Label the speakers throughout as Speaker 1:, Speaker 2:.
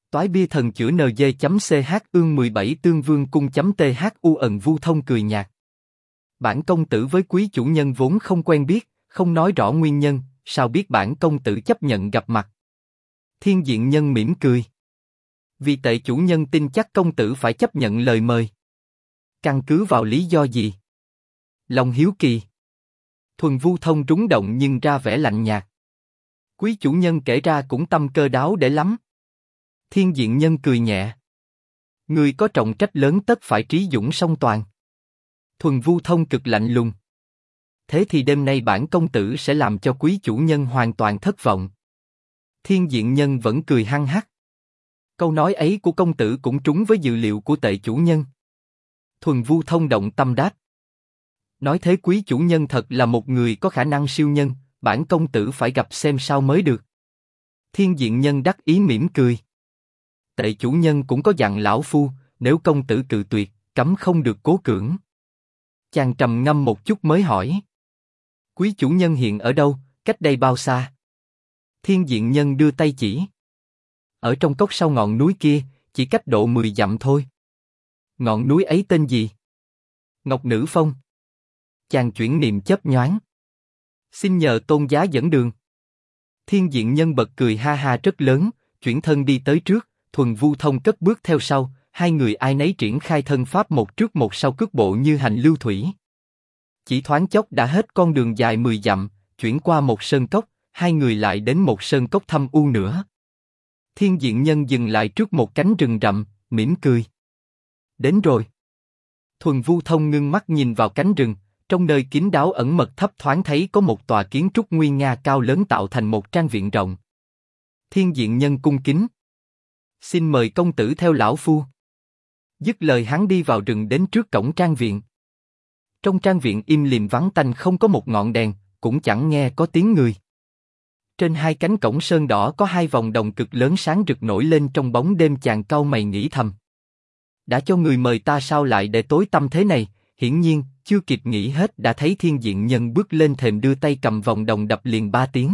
Speaker 1: Toái bia thần chữa NG.ch ương 17 tương vương cung.thu ẩn Vu Thông cười nhạt. Bản công tử với quý chủ nhân vốn không quen biết, không nói rõ nguyên nhân, sao biết bản công tử chấp nhận gặp mặt. Thiên diện nhân mỉm cười. Vì tệ chủ nhân tin chắc công tử phải chấp nhận lời mời. Căn cứ vào lý do gì? Lòng hiếu kỳ. Thuần Vu Thông rúng động nhưng ra vẻ lạnh nhạt. Quý chủ nhân kể ra cũng tâm cơ đáo để lắm. Thiên diện nhân cười nhẹ. Người có trọng trách lớn tất phải trí dũng song toàn. Thuần Vu Thông cực lạnh lùng. Thế thì đêm nay bản công tử sẽ làm cho quý chủ nhân hoàn toàn thất vọng. Thiên diện nhân vẫn cười hăng hắc. Câu nói ấy của công tử cũng trúng với dự liệu của tệ chủ nhân. Thuần Vu Thông động tâm đáp. Nói thế quý chủ nhân thật là một người có khả năng siêu nhân, bản công tử phải gặp xem sao mới được. Thiên diện nhân đắc ý mỉm cười. Tệ chủ nhân cũng có dặn lão phu, nếu công tử cự tuyệt, cấm không được cố cưỡng. Chàng trầm ngâm một chút mới hỏi. Quý chủ nhân hiện ở đâu, cách đây bao xa? Thiên diện nhân đưa tay chỉ. Ở trong cốc sau ngọn núi kia, chỉ cách độ 10 dặm thôi. Ngọn núi ấy tên gì? Ngọc Nữ Phong. Chàng chuyển niệm chớp nhoáng. Xin nhờ tôn giá dẫn đường. Thiên diện nhân bật cười ha ha rất lớn, chuyển thân đi tới trước, Thuần Vu Thông cất bước theo sau, hai người ai nấy triển khai thân pháp một trước một sau cước bộ như hành lưu thủy. Chỉ thoáng chốc đã hết con đường dài 10 dặm, chuyển qua một sơn cốc, hai người lại đến một sơn cốc thâm u nữa. Thiên diện nhân dừng lại trước một cánh rừng rậm, mỉm cười. Đến rồi. Thuần Vu Thông ngưng mắt nhìn vào cánh rừng, trong nơi kín đáo ẩn mật thấp thoáng thấy có một tòa kiến trúc nguy nga cao lớn tạo thành một trang viện rộng. Thiên diện nhân cung kính. Xin mời công tử theo lão phu. Dứt lời hắn đi vào rừng đến trước cổng trang viện. Trong trang viện im lìm vắng tanh không có một ngọn đèn, cũng chẳng nghe có tiếng người. Trên hai cánh cổng sơn đỏ có hai vòng đồng cực lớn sáng rực nổi lên trong bóng đêm, chàng cau mày nghĩ thầm. Đã cho người mời ta sao lại để tối tăm thế này? Hiển nhiên, chưa kịp nghĩ hết đã thấy thiên diện nhân bước lên thềm đưa tay cầm vòng đồng đập liền 3 tiếng.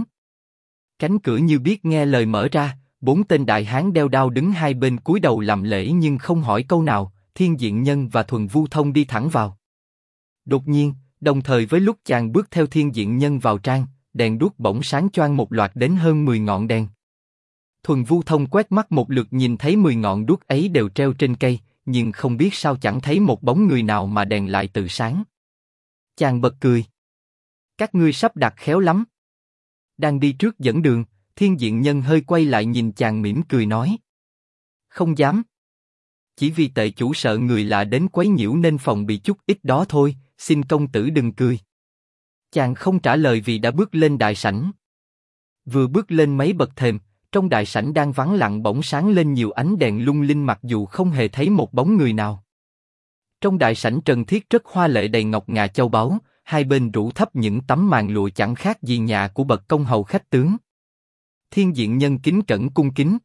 Speaker 1: Cánh cửa như biết nghe lời mở ra, 4 tên đại hán đeo đao đứng hai bên cúi đầu làm lễ nhưng không hỏi câu nào. Thiên diện nhân và Thuần Vu Thông đi thẳng vào. Đột nhiên, đồng thời với lúc chàng bước theo thiên diện nhân vào trang, đèn đuốc bỗng sáng choang một loạt đến hơn 10 ngọn đèn. Thuần Vu Thông quét mắt một lượt nhìn thấy 10 ngọn đuốc ấy đều treo trên cây, nhưng không biết sao chẳng thấy một bóng người nào mà đèn lại tự sáng. Chàng bật cười. Các ngươi sắp đặt khéo lắm. Đang đi trước dẫn đường, thiên diện nhân hơi quay lại nhìn chàng mỉm cười nói. Không dám. Chỉ vì tệ chủ sợ người lạ đến quấy nhiễu nên phòng bị chút ít đó thôi, xin công tử đừng cười. Chàng không trả lời vì đã bước lên đại sảnh. Vừa bước lên mấy bậc thềm, trong đại sảnh đang vắng lặng bỗng sáng lên nhiều ánh đèn lung linh mặc dù không hề thấy một bóng người nào. Trong đại sảnh trần thiết rất hoa lệ đầy ngọc ngà châu báu, hai bên rủ thấp những tấm màn lụa chẳng khác gì nhà của bậc công hầu khách tướng. Thiên diện nhân kính cẩn cung kính.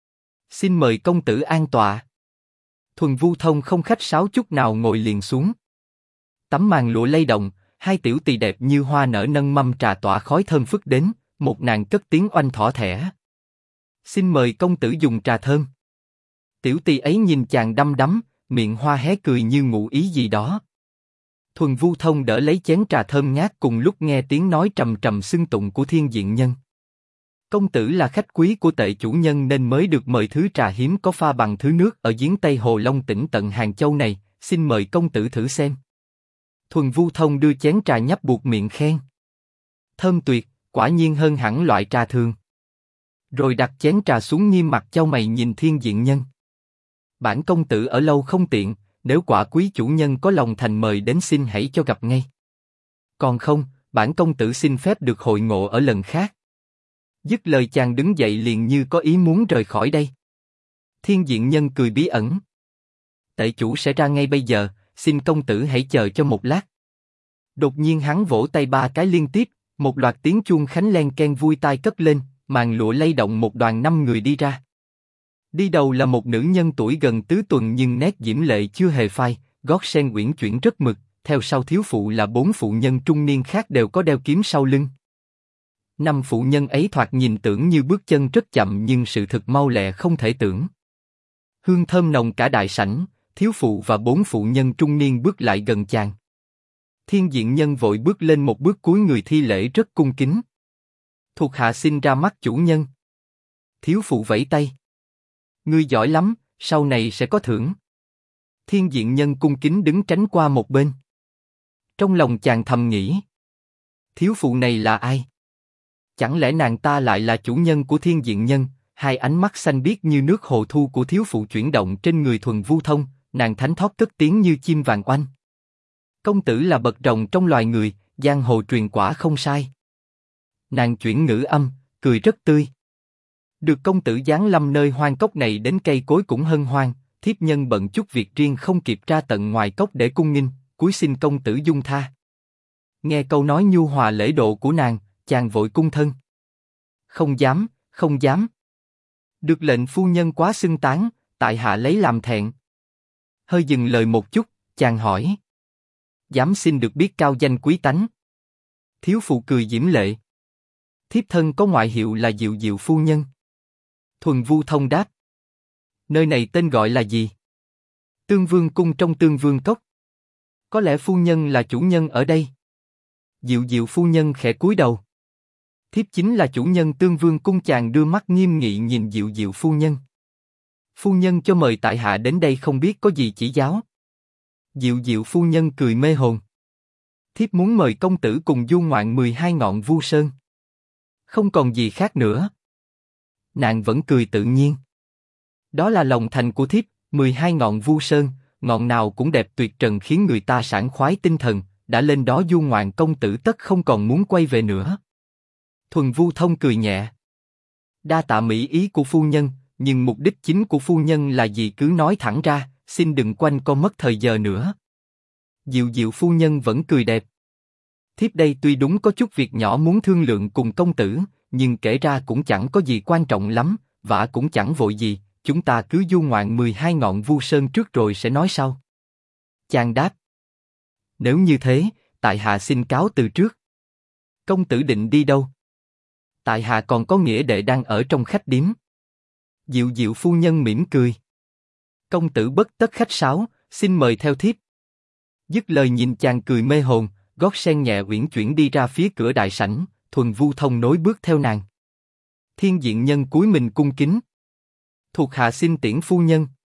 Speaker 1: Xin mời công tử an tọa. Thuần Vu Thông không khách sáo chút nào ngồi liền xuống. Tấm màn lụa lay động, hai tiểu tỳ đẹp như hoa nở nâng mâm trà tỏa khói thơm phức đến, một nàng cất tiếng oanh thỏ thẻ. Xin mời công tử dùng trà thơm. Tiểu tỳ ấy nhìn chàng đăm đắm, miệng hoa hé cười như ngụ ý gì đó. Thuần Vu Thông đỡ lấy chén trà thơm ngát cùng lúc nghe tiếng nói trầm trầm xưng tụng của thiên diện nhân. Công tử là khách quý của tệ chủ nhân nên mới được mời thứ trà hiếm có pha bằng thứ nước ở giếng Tây Hồ Long tỉnh tận Hàng Châu này, xin mời công tử thử xem. Thuần Vu Thông đưa chén trà nhấp buộc miệng khen. Thơm tuyệt, quả nhiên hơn hẳn loại trà thường. Rồi đặt chén trà xuống nghiêm mặt chau mày nhìn thiên diện nhân. Bản công tử ở lâu không tiện, nếu quả quý chủ nhân có lòng thành mời đến xin hãy cho gặp ngay. Còn không, bản công tử xin phép được hội ngộ ở lần khác. Dứt lời chàng đứng dậy liền như có ý muốn rời khỏi đây. Thiên diện nhân cười bí ẩn. Tệ chủ sẽ ra ngay bây giờ, xin công tử hãy chờ cho một lát. Đột nhiên hắn vỗ tay 3 cái liên tiếp, một loạt tiếng chuông khánh len keng vui tai cất lên, màn lụa lay động một đoàn 5 người đi ra. Đi đầu là một nữ nhân tuổi gần tứ tuần nhưng nét diễm lệ chưa hề phai, gót sen uyển chuyển rất mực, theo sau thiếu phụ là 4 phụ nhân trung niên khác đều có đeo kiếm sau lưng. 5 phụ nhân ấy thoạt nhìn tưởng như bước chân rất chậm nhưng sự thực mau lẹ không thể tưởng. Hương thơm nồng cả đại sảnh, thiếu phụ và 4 phụ nhân trung niên bước lại gần chàng. Thiên diện nhân vội bước lên một bước cúi người thi lễ rất cung kính. Thuộc hạ xin ra mắt chủ nhân. Thiếu phụ vẫy tay. Ngươi giỏi lắm, sau này sẽ có thưởng. Thiên diện nhân cung kính đứng tránh qua một bên. Trong lòng chàng thầm nghĩ. Thiếu phụ này là ai? Chẳng lẽ nàng ta lại là chủ nhân của thiên diện nhân? Hai ánh mắt xanh biếc như nước hồ thu của thiếu phụ chuyển động trên người Thuần Vu Thông, nàng thánh thót cất tiếng như chim vàng oanh. Công tử là bậc rồng trong loài người, giang hồ truyền quả không sai. Nàng chuyển ngữ âm, cười rất tươi. Được công tử giáng lâm nơi hoang cốc này đến cây cối cũng hân hoan, thiếp nhân bận chút việc riêng không kịp ra tận ngoài cốc để cung nghinh, cúi xin công tử dung tha. Nghe câu nói nhu hòa lễ độ của nàng, chàng vội cung thân. Không dám, không dám. Được lệnh phu nhân quá xưng tán, tại hạ lấy làm thẹn. Hơi dừng lời một chút, chàng hỏi. Dám xin được biết cao danh quý tánh. Thiếu phụ cười diễm lệ. Thiếp thân có ngoại hiệu là Diệu Diệu phu nhân. Thuần Vu Thông đáp. Nơi này tên gọi là gì? Tương Vương cung trong Tương Vương cốc. Có lẽ phu nhân là chủ nhân ở đây. Diệu Diệu phu nhân khẽ cúi đầu. Thiếp chính là chủ nhân Tương Vương cung. Chàng đưa mắt nghiêm nghị nhìn Diệu Diệu phu nhân. Phu nhân cho mời tại hạ đến đây không biết có gì chỉ giáo. Diệu Diệu phu nhân cười mê hồn. Thiếp muốn mời công tử cùng du ngoạn 12 ngọn Vu Sơn. Không còn gì khác nữa. Nàng vẫn cười tự nhiên. Đó là lòng thành của thiếp, 12 ngọn Vu Sơn, ngọn nào cũng đẹp tuyệt trần khiến người ta sảng khoái tinh thần, đã lên đó du ngoạn công tử tất không còn muốn quay về nữa. Thuần Vu Thông cười nhẹ. Đa tạ mỹ ý của phu nhân, nhưng mục đích chính của phu nhân là gì cứ nói thẳng ra, xin đừng quanh co mất thời giờ nữa. Diệu Diệu phu nhân vẫn cười đẹp. Thiếp đây tuy đúng có chút việc nhỏ muốn thương lượng cùng công tử, nhưng kể ra cũng chẳng có gì quan trọng lắm, vả cũng chẳng vội gì, chúng ta cứ du ngoạn 12 ngọn Vu Sơn trước rồi sẽ nói sau. Chàng đáp. Nếu như thế, tại hạ xin cáo từ trước. Công tử định đi đâu? Tại hạ còn có nghĩa đệ đang ở trong khách điếm. Diệu Diệu phu nhân mỉm cười. Công tử bất tất khách sáo, xin mời theo thiếp. Dứt lời nhìn chàng cười mê hồn, gót sen nhẹ uyển chuyển đi ra phía cửa đại sảnh, Thuần Vu Thông nối bước theo nàng. Thiên diện nhân cúi mình cung kính. Thuộc hạ xin tiễn phu nhân.